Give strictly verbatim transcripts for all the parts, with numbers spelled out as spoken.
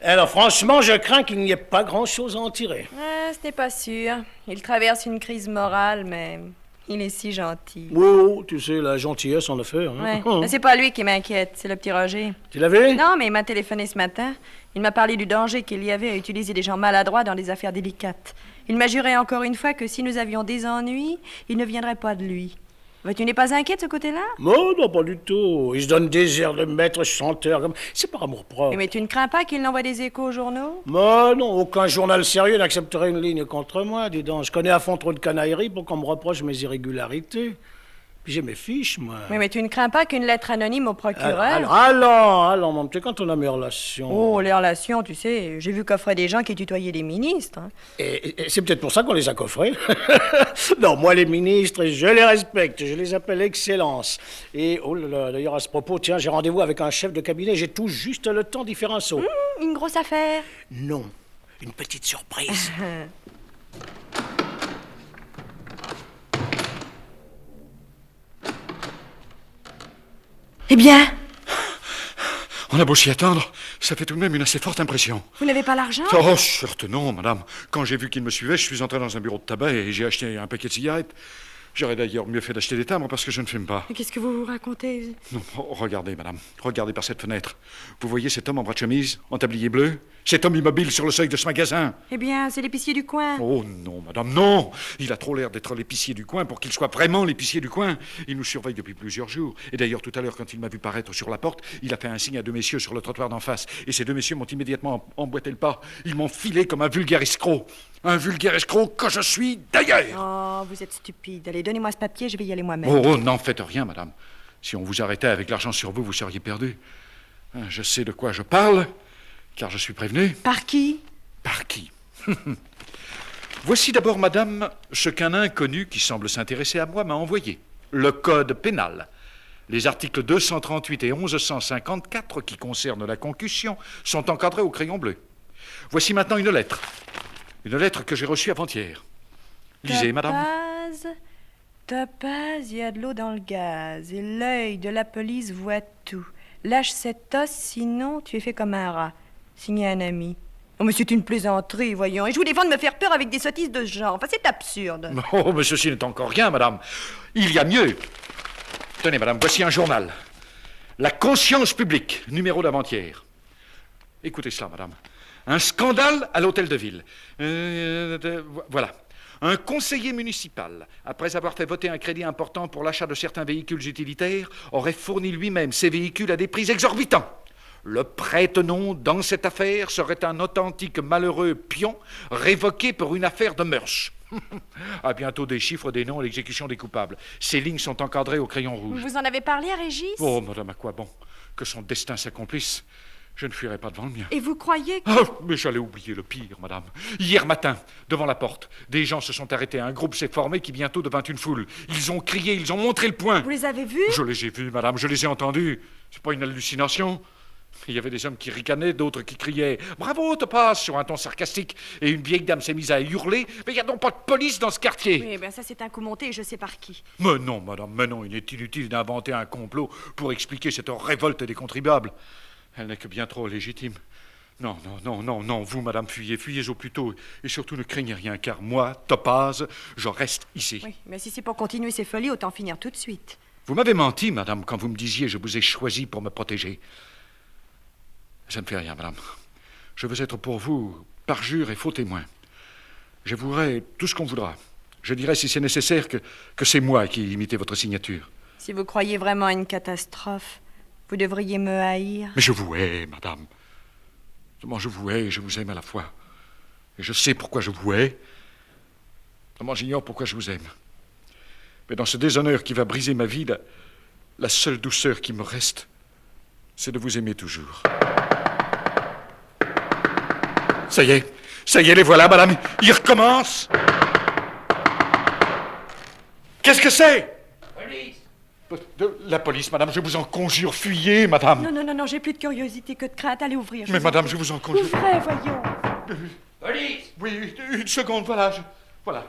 Alors franchement, je crains qu'il n'y ait pas grand-chose à en tirer. Euh, ce n'est pas sûr. Il traverse une crise morale, mais il est si gentil. Oh, tu sais, la gentillesse en effet. Hein? Ouais. Mais c'est pas lui qui m'inquiète, c'est le petit Roger. Tu l'as vu? Non, mais il m'a téléphoné ce matin. Il m'a parlé du danger qu'il y avait à utiliser des gens maladroits dans des affaires délicates. Il m'a juré encore une fois que si nous avions des ennuis, il ne viendrait pas de lui. Tu n'es pas inquiet de ce côté-là? Non, non, pas du tout. Il se donne des airs de maître chanteur. Comme... C'est par amour-propre. Mais tu ne crains pas qu'il n'envoie des échos aux journaux? Mais non, aucun journal sérieux n'accepterait une ligne contre moi, dis donc. Je connais à fond trop de canailleries pour qu'on me reproche mes irrégularités. Puis j'ai mes fiches, moi. Mais, mais tu ne crains pas qu'une lettre anonyme au procureur... Alors, allons, allons, mon petit, quand on a mes relations... Oh, les relations, tu sais, j'ai vu coffrer des gens qui tutoyaient des ministres. Hein. Et, et c'est peut-être pour ça qu'on les a coffrés. Non, moi, les ministres, je les respecte, je les appelle Excellence. Et, oh là là, d'ailleurs, à ce propos, tiens, j'ai rendez-vous avec un chef de cabinet, j'ai tout juste le temps d'y faire un saut. Mmh, une grosse affaire? Non, une petite surprise. Eh bien? On a beau s'y attendre, ça fait tout de même une assez forte impression. Vous n'avez pas l'argent? Oh, certes non, madame. Quand j'ai vu qu'il me suivait, je suis entré dans un bureau de tabac et j'ai acheté un paquet de cigarettes. J'aurais d'ailleurs mieux fait d'acheter des timbres parce que je ne fume pas. Mais qu'est-ce que vous vous racontez? Non, oh, regardez, madame. Regardez par cette fenêtre. Vous voyez cet homme en bras de chemise, en tablier bleu? Cet homme immobile sur le seuil de ce magasin? Eh bien, c'est l'épicier du coin. Oh non, madame, non! Il a trop l'air d'être l'épicier du coin pour qu'il soit vraiment l'épicier du coin. Il nous surveille depuis plusieurs jours. Et d'ailleurs, tout à l'heure, quand il m'a vu paraître sur la porte, il a fait un signe à deux messieurs sur le trottoir d'en face. Et ces deux messieurs m'ont immédiatement emboîté le pas. Ils m'ont filé comme un vulgaire escroc. Un vulgaire escroc que je suis d'ailleurs! Oh, vous êtes stupide. Allez, donnez-moi ce papier, je vais y aller moi-même. Oh, oh n'en faites rien, madame. Si on vous arrêtait avec l'argent sur vous, vous seriez perdu. Je sais de quoi je parle, car je suis prévenu. Par qui? Par qui? Voici d'abord, madame, ce qu'un inconnu qui semble s'intéresser à moi m'a envoyé. Le code pénal. Les articles deux cent trente-huit et onze cent cinquante-quatre qui concernent la concussion sont encadrés au crayon bleu. Voici maintenant une lettre. Une lettre que j'ai reçue avant-hier. Lisez, madame. Topaz, Topaz, il y a de l'eau dans le gaz. Et l'œil de la police voit tout. Lâche cet os, sinon tu es fait comme un rat. Signé un ami. Oh, mais c'est une plaisanterie, voyons. Et je vous défends de me faire peur avec des sottises de ce genre. Enfin, c'est absurde. Oh, mais ceci n'est encore rien, madame. Il y a mieux. Tenez, madame, voici un journal. La conscience publique, numéro d'avant-hier. Écoutez cela, madame. Un scandale à l'hôtel de ville. Euh, de, voilà. Un conseiller municipal, après avoir fait voter un crédit important pour l'achat de certains véhicules utilitaires, aurait fourni lui-même ces véhicules à des prix exorbitants. Le prête-nom dans cette affaire serait un authentique malheureux pion révoqué pour une affaire de mœurs. À bientôt des chiffres, des noms et l'exécution des coupables. Ces lignes sont encadrées au crayon rouge. Vous en avez parlé à Régis? Oh, madame, à quoi bon? Que son destin s'accomplisse. Je ne fuirai pas devant le mien. Et vous croyez que... Oh, mais j'allais oublier le pire, madame. Hier matin, devant la porte, des gens se sont arrêtés. Un groupe s'est formé qui bientôt devint une foule. Ils ont crié, ils ont montré le poing. Vous les avez vus? Je les ai vus, madame, je les ai entendus. C'est pas une hallucination? Il y avait des hommes qui ricanaient, d'autres qui criaient « Bravo, Topaz !» sur un ton sarcastique. Et une vieille dame s'est mise à hurler « Mais il n'y a donc pas de police dans ce quartier !» Oui, ben ça c'est un coup monté et je sais par qui. Mais non, madame, mais non, il est inutile d'inventer un complot pour expliquer cette révolte des contribuables. Elle n'est que bien trop légitime. Non, non, non, non, non, vous, madame, fuyez, fuyez au plus tôt. Et surtout, ne craignez rien, car moi, Topaz, je reste ici. Oui, mais si c'est pour continuer ces folies, autant finir tout de suite. Vous m'avez menti, madame, quand vous me disiez « Je vous ai choisi pour me protéger ». Ça ne fait rien, madame. Je veux être pour vous parjure et faux témoin. J'avouerai tout ce qu'on voudra. Je dirai, si c'est nécessaire, que, que c'est moi qui ai imité votre signature. Si vous croyez vraiment à une catastrophe, vous devriez me haïr. Mais je vous hais, madame. Seulement, je vous hais et je vous aime à la fois. Et je sais pourquoi je vous hais. Seulement, j'ignore pourquoi je vous aime. Mais dans ce déshonneur qui va briser ma vie, la, la seule douceur qui me reste, c'est de vous aimer toujours. Ça y est, ça y est, les voilà, madame. Ils recommencent. Qu'est-ce que c'est? Police. De la police, madame, je vous en conjure, fuyez, madame. Non, non, non, non, j'ai plus de curiosité que de crainte. Allez ouvrir. Mais madame, je vous en conjure. Ouvrez, voyons. Police. Oui, une seconde, voilà, je... voilà.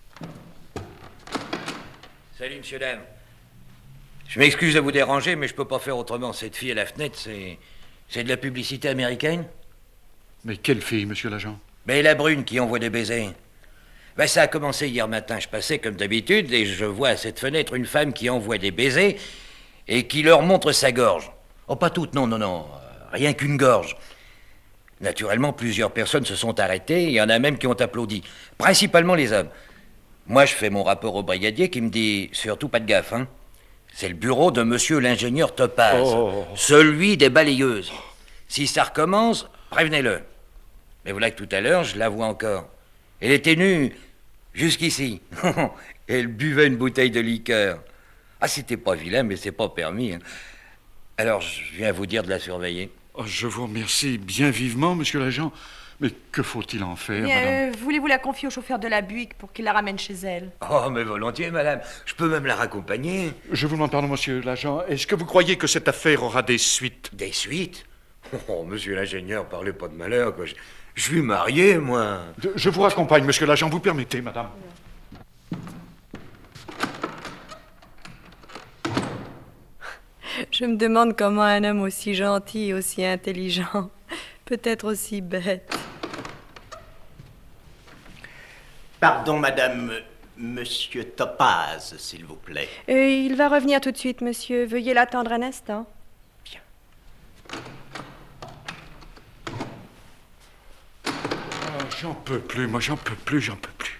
Salut, monsieur, dame. Je m'excuse de vous déranger, mais je peux pas faire autrement. Cette fille à la fenêtre, c'est... c'est de la publicité américaine? Mais quelle fille, monsieur l'agent? Mais la brune qui envoie des baisers. Ben, ça a commencé hier matin. Je passais comme d'habitude et je vois à cette fenêtre une femme qui envoie des baisers et qui leur montre sa gorge. Oh, pas toutes, non, non, non. Rien qu'une gorge. Naturellement, plusieurs personnes se sont arrêtées. Il y en a même qui ont applaudi. Principalement les hommes. Moi, je fais mon rapport au brigadier qui me dit « Surtout pas de gaffe, hein. C'est le bureau de monsieur l'ingénieur Topaz. Oh. Celui des balayeuses. Si ça recommence, prévenez-le. » Mais voilà que tout à l'heure, je la vois encore. Elle était nue jusqu'ici. Elle buvait une bouteille de liqueur. Ah, c'était pas vilain, mais c'est pas permis. Hein. Alors, je viens vous dire de la surveiller. Oh, je vous remercie bien vivement, monsieur l'agent. Mais que faut-il en faire, Bien, madame? euh, voulez-vous la confier au chauffeur de la Buick pour qu'il la ramène chez elle? Oh, mais volontiers, madame. Je peux même la raccompagner. Je vous demande pardon, monsieur l'agent. Est-ce que vous croyez que cette affaire aura des suites? Des suites? Oh, monsieur l'ingénieur, parlez pas de malheur, quoi. Je, je suis marié, moi. De- Je vous raccompagne, monsieur l'agent. Vous permettez, madame? Je me demande comment un homme aussi gentil et aussi intelligent peut être aussi bête. Pardon, madame, monsieur Topaz, s'il vous plaît. Euh, il va revenir tout de suite, monsieur. Veuillez l'attendre un instant. Oh, j'en peux plus, moi, j'en peux plus, j'en peux plus.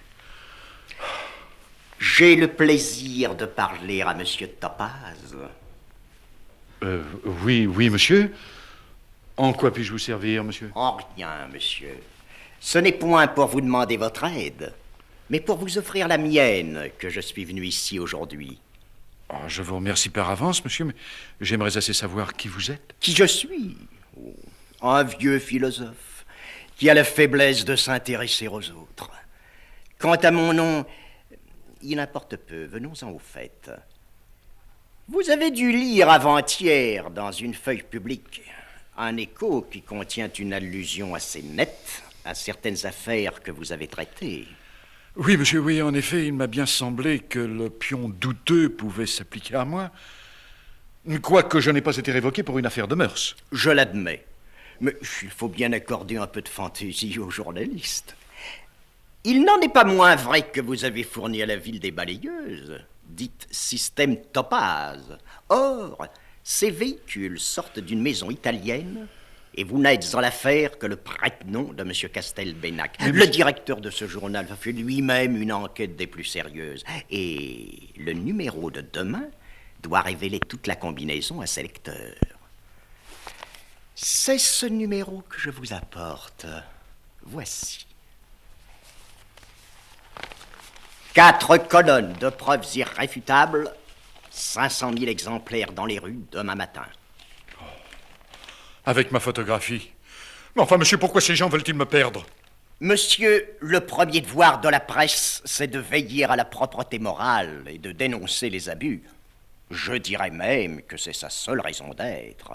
J'ai le plaisir de parler à monsieur Topaz. Euh, oui, oui, monsieur. En quoi puis-je vous servir, monsieur? En rien, monsieur. Ce n'est point pour vous demander votre aide, mais pour vous offrir la mienne que je suis venu ici aujourd'hui. Oh, je vous remercie par avance, monsieur, mais j'aimerais assez savoir qui vous êtes. Qui je suis? Oh, un vieux philosophe qui a la faiblesse de s'intéresser aux autres. Quant à mon nom, il importe peu, venons-en au fait. Vous avez dû lire avant-hier dans une feuille publique un écho qui contient une allusion assez nette à certaines affaires que vous avez traitées. Oui, monsieur, oui, en effet, il m'a bien semblé que le pion douteux pouvait s'appliquer à moi, quoique je n'ai pas été révoqué pour une affaire de mœurs. Je l'admets, mais il faut bien accorder un peu de fantaisie aux journalistes. Il n'en est pas moins vrai que vous avez fourni à la ville des balayeuses, dites système Topaz. Or, ces véhicules sortent d'une maison italienne et vous n'êtes en l'affaire que le prête-nom de M. Castelbenac. Le monsieur... directeur de ce journal a fait lui-même une enquête des plus sérieuses. Et le numéro de demain doit révéler toute la combinaison à ses lecteurs. C'est ce numéro que je vous apporte. Voici. Quatre colonnes de preuves irréfutables, cinq cent mille exemplaires dans les rues demain matin. Avec ma photographie. Mais enfin, monsieur, pourquoi ces gens veulent-ils me perdre? Monsieur, le premier devoir de la presse, c'est de veiller à la propreté morale et de dénoncer les abus. Je dirais même que c'est sa seule raison d'être.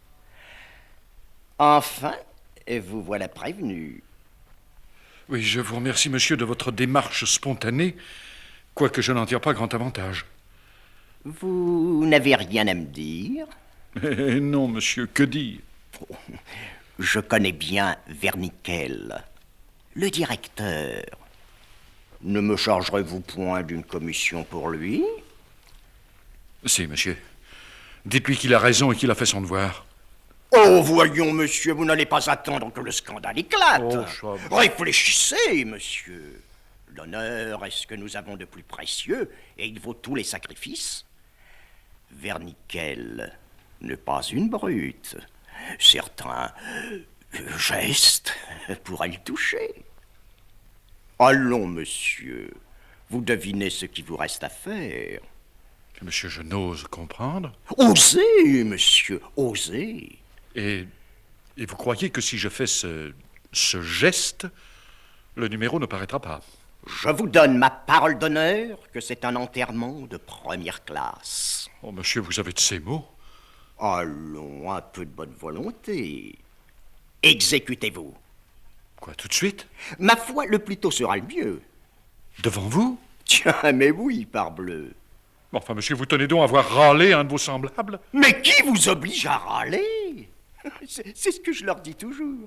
Enfin, vous voilà prévenu. Oui, je vous remercie, monsieur, de votre démarche spontanée, quoique je n'en tire pas grand avantage. Vous n'avez rien à me dire? Eh non, monsieur, que dire? Oh, je connais bien Vernickel, le directeur. Ne me chargerez-vous point d'une commission pour lui? Si, monsieur. Dites-lui qu'il a raison et qu'il a fait son devoir. Oh, voyons, monsieur, vous n'allez pas attendre que le scandale éclate. Oh, ça... Réfléchissez, monsieur. L'honneur est ce que nous avons de plus précieux, et il vaut tous les sacrifices. Vernickel n'est pas une brute. Certains gestes pourraient le toucher. Allons, monsieur, vous devinez ce qu'il vous reste à faire. Que, monsieur, je n'ose comprendre. Osez, monsieur, osez. Et, et vous croyez que si je fais ce, ce geste, le numéro ne paraîtra pas? Je vous donne ma parole d'honneur que c'est un enterrement de première classe. Oh, monsieur, vous avez de ces mots? Allons, un peu de bonne volonté. Exécutez-vous. Quoi, tout de suite? Ma foi, le plus tôt sera le mieux. Devant vous? Tiens, mais oui, parbleu. Enfin, monsieur, vous tenez donc à voir râler un de vos semblables? Mais qui vous oblige à râler? C'est, c'est ce que je leur dis toujours.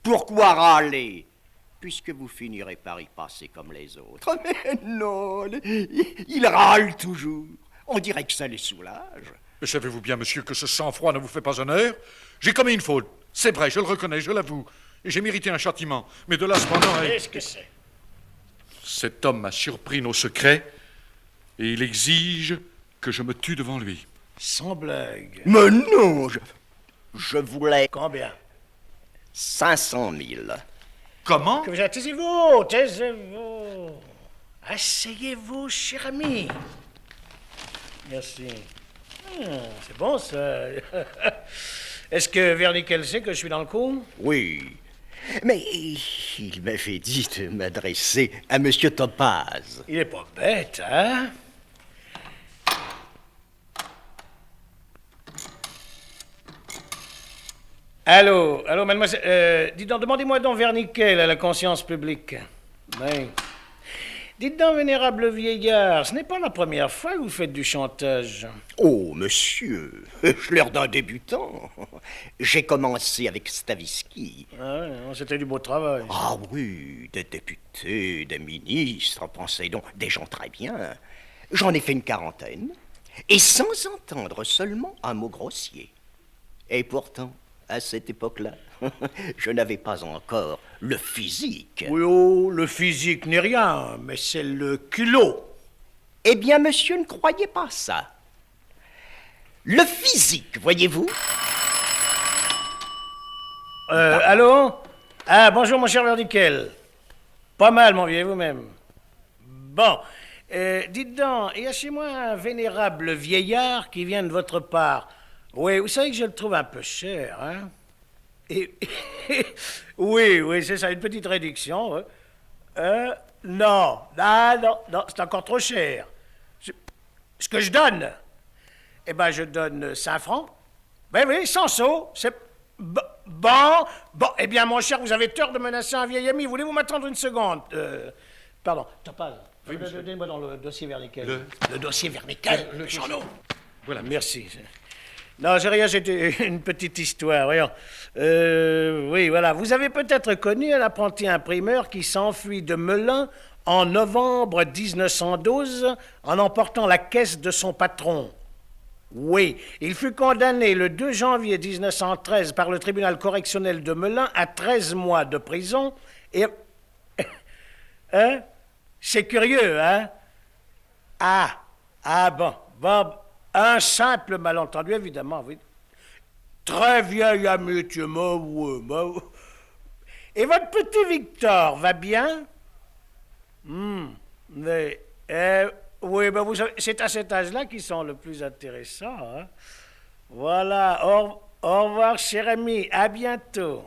Pourquoi râler, puisque vous finirez par y passer comme les autres? Mais non, il râle toujours. On dirait que ça les soulage. Mais savez-vous bien, monsieur, que ce sang-froid ne vous fait pas honneur? J'ai commis une faute. C'est vrai, je le reconnais, je l'avoue. Et j'ai mérité un châtiment. Mais de là, cependant... Qu'est-ce que c'est? Cet homme m'a surpris nos secrets et il exige que je me tue devant lui. Sans blague. Mais non, je, je voulais Combien? cinq cent mille. Comment? Que vous taisez-vous, taisez-vous. Asseyez-vous, cher ami. Merci. Ah, c'est bon, ça. Est-ce que Vernickel sait que je suis dans le coup? Oui, mais il m'avait dit de m'adresser à Monsieur Topaz. Il est pas bête, hein? Allô, allô, mademoiselle. Euh, dites donc, demandez-moi donc Vernickel à la conscience publique. Oui. Dites donc, vénérable vieillard, ce n'est pas la première fois que vous faites du chantage. Oh, monsieur, je l'air d'un débutant. J'ai commencé avec Stavisky. Ah ouais, c'était du beau travail. Ah oui, des députés, des ministres, pensez donc, des gens très bien. J'en ai fait une quarantaine, et sans entendre seulement un mot grossier. Et pourtant, à cette époque-là, je n'avais pas encore le physique. Oui, oh, le physique n'est rien, mais c'est le culot. Eh bien, monsieur, ne croyez pas ça. Le physique, voyez-vous? Euh, allô? Ah, bonjour, mon cher Vernickel. Pas mal, mon vieux, vous-même. Bon, euh, dites donc, il y a chez moi un vénérable vieillard qui vient de votre part. Oui, vous savez que je le trouve un peu cher, hein? Et, oui, oui, c'est ça, une petite réduction. Ouais. Euh, non, ah, non, non, c'est encore trop cher. Je, ce que je donne, eh ben, je donne cinq francs. Oui, oui, sans saut, c'est... Bon, bon, eh bien, mon cher, vous avez tort de menacer un vieil ami. Voulez-vous m'attendre une seconde? euh, Pardon, Topaz. Oui, monsieur. Donnez-moi dans le dossier Vernickel. Le- le dossier Vernickel, Le- le le- journaux. Voilà. Merci. Non, j'ai rien, c'était une petite histoire, voyons. Euh, oui, voilà. Vous avez peut-être connu un apprenti imprimeur qui s'enfuit de Melun en novembre dix-neuf cent douze en emportant la caisse de son patron. Oui, il fut condamné le deux janvier dix-neuf cent treize par le tribunal correctionnel de Melun à treize mois de prison et... Hein? C'est curieux, hein? Ah, ah bon, bon... Un simple malentendu, évidemment, oui. Très vieille amitié, moi, oui, moi, oui. Et votre petit Victor va bien? Hum, mais, euh, oui, ben vous savez, c'est à cet âge-là qu'ils sont le plus intéressants, hein. Voilà, au, au revoir, cher ami, à bientôt.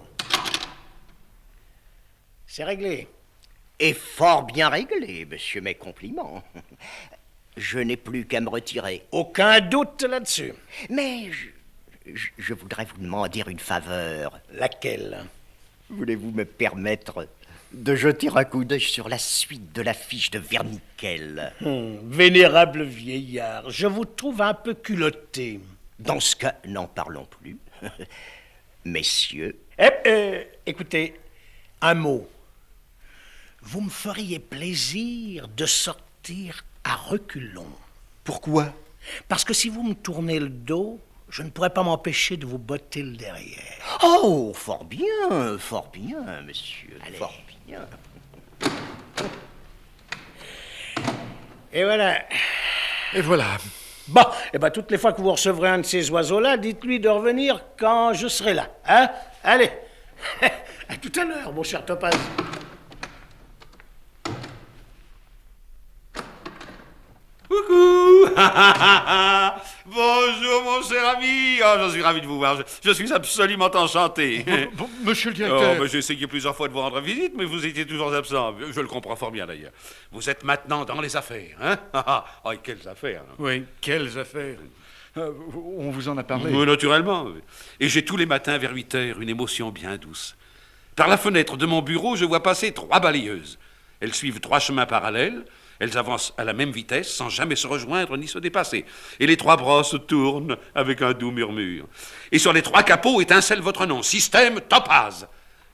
C'est réglé. Et fort bien réglé, monsieur, mes compliments. Je n'ai plus qu'à me retirer. Aucun doute là-dessus. Mais je, je, je voudrais vous demander une faveur. Laquelle? Voulez-vous me permettre de jeter un coup d'œil sur la suite de l'affiche de Vernickel? Hum, vénérable vieillard, je vous trouve un peu culotté. Dans ce cas, n'en parlons plus. Messieurs, Eh, euh, écoutez, un mot. Vous me feriez plaisir de sortir à reculons. pourquoi? Parce que si vous me tournez le dos, je ne pourrais pas m'empêcher de vous botter le derrière. Oh, fort bien, fort bien, monsieur, Allez. fort bien. Et voilà. Et voilà. Bon, eh ben, toutes les fois que vous recevrez un de ces oiseaux-là, dites-lui de revenir quand je serai là. Hein? Allez. À tout à l'heure, mon cher Topaz. Coucou. Bonjour mon cher ami. Oh, je suis ravi de vous voir. Je, je suis absolument enchanté. Bon, monsieur le Oh, directeur... mais j'ai essayé plusieurs fois de vous rendre visite, mais vous étiez toujours absent. Je le comprends fort bien d'ailleurs. Vous êtes maintenant dans les affaires, hein? Oh, et quelles affaires, hein? Oui, quelles affaires. Euh, on vous en a parlé. Oui, naturellement. Et j'ai tous les matins vers huit heures une émotion bien douce. Par la fenêtre de mon bureau, je vois passer trois balayeuses. Elles suivent trois chemins parallèles. Elles avancent à la même vitesse, sans jamais se rejoindre ni se dépasser. Et les trois bras se tournent avec un doux murmure. Et sur les trois capots étincelle votre nom, Système Topaz.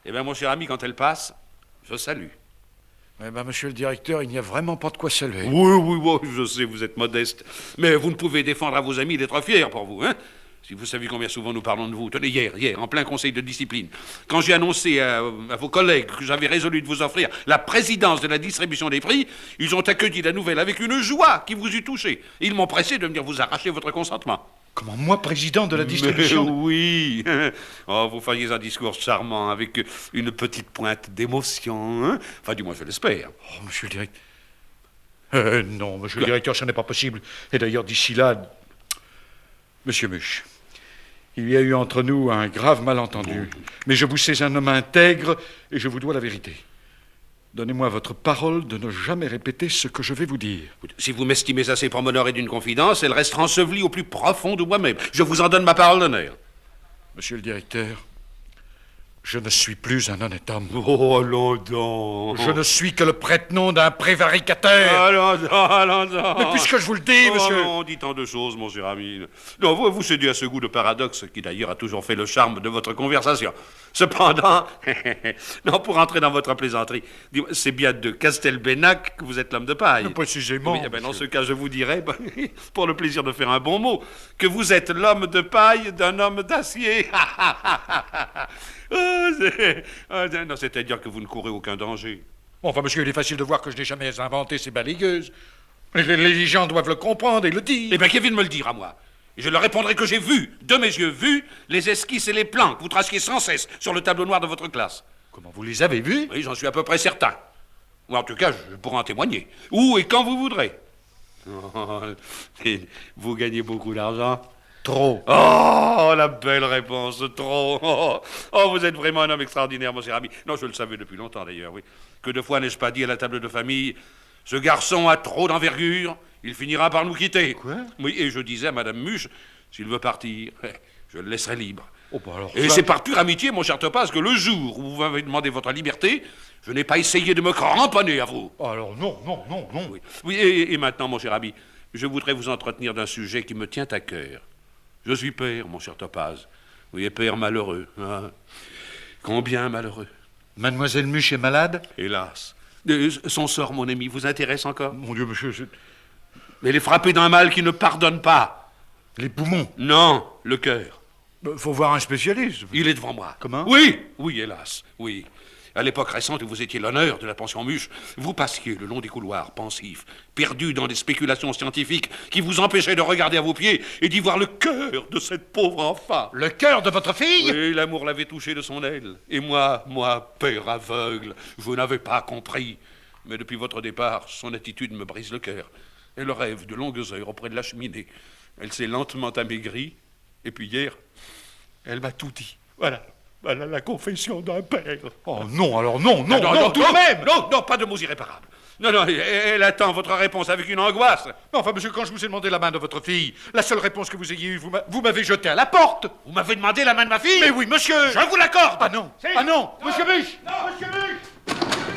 Eh bien, mon cher ami, quand elle passe, je salue. Eh ben, monsieur le directeur, il n'y a vraiment pas de quoi saluer. Oui, oui, oui, je sais, vous êtes modeste. Mais vous ne pouvez défendre à vos amis d'être fiers pour vous, hein? Si vous saviez combien souvent nous parlons de vous. Tenez, hier, hier, en plein conseil de discipline, quand j'ai annoncé à, à vos collègues que j'avais résolu de vous offrir la présidence de la distribution des prix, ils ont accueilli la nouvelle avec une joie qui vous eût touché. Ils m'ont pressé de venir vous arracher votre consentement. Comment, moi, président de la distribution? Mais oui. Oh, vous feriez un discours charmant avec une petite pointe d'émotion, hein? Enfin, du moins, je l'espère. Oh, monsieur le directeur... Euh, non, monsieur le directeur, ce n'est pas possible. Et d'ailleurs, d'ici là... Monsieur Muche, il y a eu entre nous un grave malentendu. Mais je vous sais un homme intègre et je vous dois la vérité. Donnez-moi votre parole de ne jamais répéter ce que je vais vous dire. Si vous m'estimez assez pour m'honorer d'une confidence, elle restera ensevelie au plus profond de moi-même. Je vous en donne ma parole d'honneur. Monsieur le directeur, je ne suis plus un honnête homme. Oh, allons donc. Je ne suis que le prête-nom d'un prévaricateur. Allons donc, allons donc. Mais puisque je vous le dis, oh, monsieur... non, on dit tant de choses, mon cher ami. Non, vous, vous cédez à ce goût de paradoxe qui, d'ailleurs, a toujours fait le charme de votre conversation. Cependant, non, pour entrer dans votre plaisanterie, c'est bien de Castelbenac que vous êtes l'homme de paille. Mais précisément, Oui, eh ben, dans ce cas, je vous dirais, ben, pour le plaisir de faire un bon mot, que vous êtes l'homme de paille d'un homme d'acier. Oh, c'est... oh, non, c'est-à-dire que vous ne courez aucun danger. Enfin, monsieur, il est facile de voir que je n'ai jamais inventé ces balayeuses. Les, les gens doivent le comprendre et le dire. Eh bien, qui vient de me le dire à moi? Et je leur répondrai que j'ai vu, de mes yeux vus, les esquisses et les plans que vous traciez sans cesse sur le tableau noir de votre classe. Comment vous les avez vus? Oui, j'en suis à peu près certain. Ou en tout cas, je pourrai en témoigner. Où et quand vous voudrez. Oh, vous gagnez beaucoup d'argent? Trop. Oh, la belle réponse, trop. Oh, oh, vous êtes vraiment un homme extraordinaire, mon cher ami. Non, je le savais depuis longtemps, d'ailleurs, oui. Que de fois n'ai-je pas dit à la table de famille, ce garçon a trop d'envergure, il finira par nous quitter. Quoi? Oui, et je disais à Madame Muche, s'il veut partir, je le laisserai libre. Oh, bah alors et ça... c'est par pure amitié, mon cher Topaz, que le jour où vous m'avez demandé votre liberté, je n'ai pas essayé de me cramponner à vous. Alors non, non, non, non. Oui, oui et, et maintenant, mon cher ami, je voudrais vous entretenir d'un sujet qui me tient à cœur. Je suis père, mon cher Topaz. Oui, et père malheureux. Hein. Combien malheureux. Mademoiselle Muche est malade? Hélas. Euh, son sort, mon ami, vous intéresse encore? Mon Dieu, monsieur, je... Elle est frappée d'un mal qui ne pardonne pas. Les poumons? Non, le cœur. Bah, faut voir un spécialiste. Il est devant moi. Comment? Oui, oui, hélas, oui. À l'époque récente où vous étiez l'honneur de la pension Muche, vous passiez le long des couloirs, pensifs, perdus dans des spéculations scientifiques qui vous empêchaient de regarder à vos pieds et d'y voir le cœur de cette pauvre enfant. Le cœur de votre fille? Oui, l'amour l'avait touché de son aile. Et moi, moi, père aveugle, je n'avais pas compris. Mais depuis votre départ, son attitude me brise le cœur. Elle rêve de longues heures auprès de la cheminée. Elle s'est lentement amaigrie. Et puis hier, elle m'a tout dit. Voilà. Voilà la confession d'un père. Oh non, alors non, non, Ah, non, non, non, tout non, de même. Non, non, pas de mots irréparables. Non, non, elle, elle attend votre réponse avec une angoisse. Mais enfin, monsieur, quand je vous ai demandé la main de votre fille, la seule réponse que vous ayez eue, vous m'a- vous m'avez jeté à la porte. Vous m'avez demandé la main de ma fille? Mais oui, monsieur. Je vous l'accorde. Ah non, Si. ah non, Non. monsieur Muche. Non, monsieur Muche.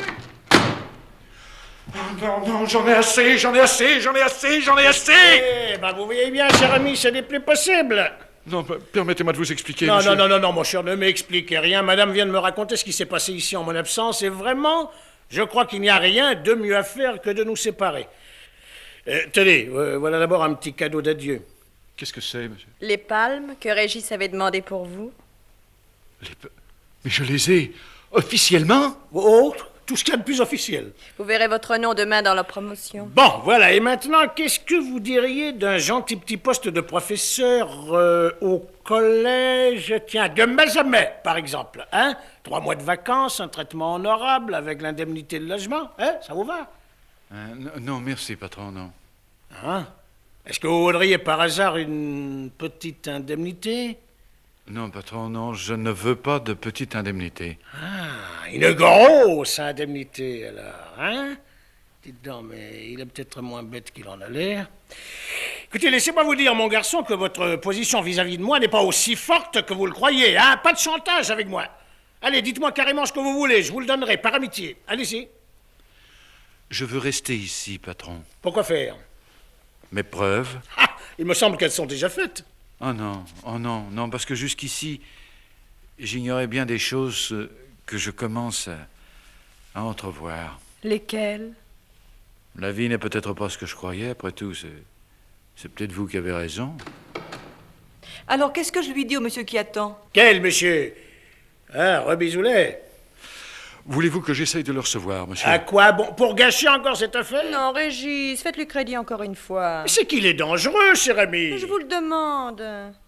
Oh, non, non, j'en ai assez, j'en ai assez, j'en ai assez, j'en ai assez. Eh ben, vous voyez bien, cher ami, ce n'est plus possible. Non, bah, permettez-moi de vous expliquer, Non, monsieur. non, non, non, non, mon cher, ne m'expliquez rien. Madame vient de me raconter ce qui s'est passé ici en mon absence, et vraiment, je crois qu'il n'y a rien de mieux à faire que de nous séparer. Euh, tenez, euh, voilà d'abord un petit cadeau d'adieu. Qu'est-ce que c'est, monsieur? Les palmes que Régis avait demandées pour vous. Les pe- Mais je les ai officiellement. Oh, tout ce qu'il y a de plus officiel. Vous verrez votre nom demain dans la promotion. Bon, voilà, et maintenant, qu'est-ce que vous diriez d'un gentil petit poste de professeur euh, au collège, tiens, de Mazamet, par exemple, hein? Trois mois de vacances, un traitement honorable avec l'indemnité de logement, hein? Ça vous va? Euh, non, non, merci, patron, non. Hein? Est-ce que vous voudriez par hasard une petite indemnité? Non, patron, non, je ne veux pas de petite indemnité. Ah, une grosse indemnité, alors, hein? Dites donc, mais il est peut-être moins bête qu'il en a l'air. Écoutez, laissez-moi vous dire, mon garçon, que votre position vis-à-vis de moi n'est pas aussi forte que vous le croyez, hein? Pas de chantage avec moi. Allez, dites-moi carrément ce que vous voulez, je vous le donnerai, par amitié. Allez-y. Je veux rester ici, patron. Pourquoi faire? Mes preuves? Ah, il me semble qu'elles sont déjà faites. Oh non, oh non, non, parce que jusqu'ici, j'ignorais bien des choses euh, que je commence à, à entrevoir. Lesquels? La vie n'est peut-être pas ce que je croyais, après tout, c'est, c'est peut-être vous qui avez raison. Alors, qu'est-ce que je lui dis au monsieur qui attend? Quel monsieur? Hein, Robisoulet? Voulez-vous que j'essaye de le recevoir, monsieur? À quoi bon? Pour gâcher encore cette affaire? Non, Régis, faites-lui crédit encore une fois. C'est qu'il est dangereux, cher ami. Je vous le demande.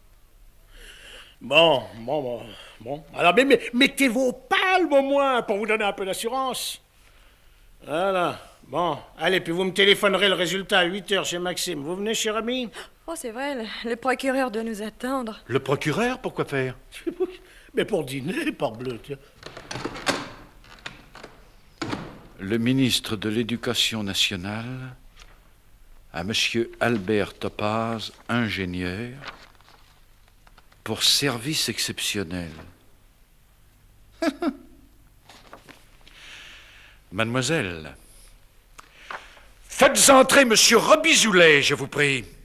Bon, bon, bon, bon. Alors, mais, mais, mettez vos palmes au moins pour vous donner un peu d'assurance. Voilà. Bon, allez, puis vous me téléphonerez le résultat à huit heures chez Maxime. Vous venez, cher ami? Oh, c'est vrai, le, le procureur doit nous attendre. Le procureur, pourquoi faire? Mais pour dîner, parbleu, tiens. Le ministre de l'Éducation nationale à monsieur Albert Topaz, ingénieur, pour service exceptionnel. Mademoiselle, faites entrer monsieur Robisoulet, je vous prie.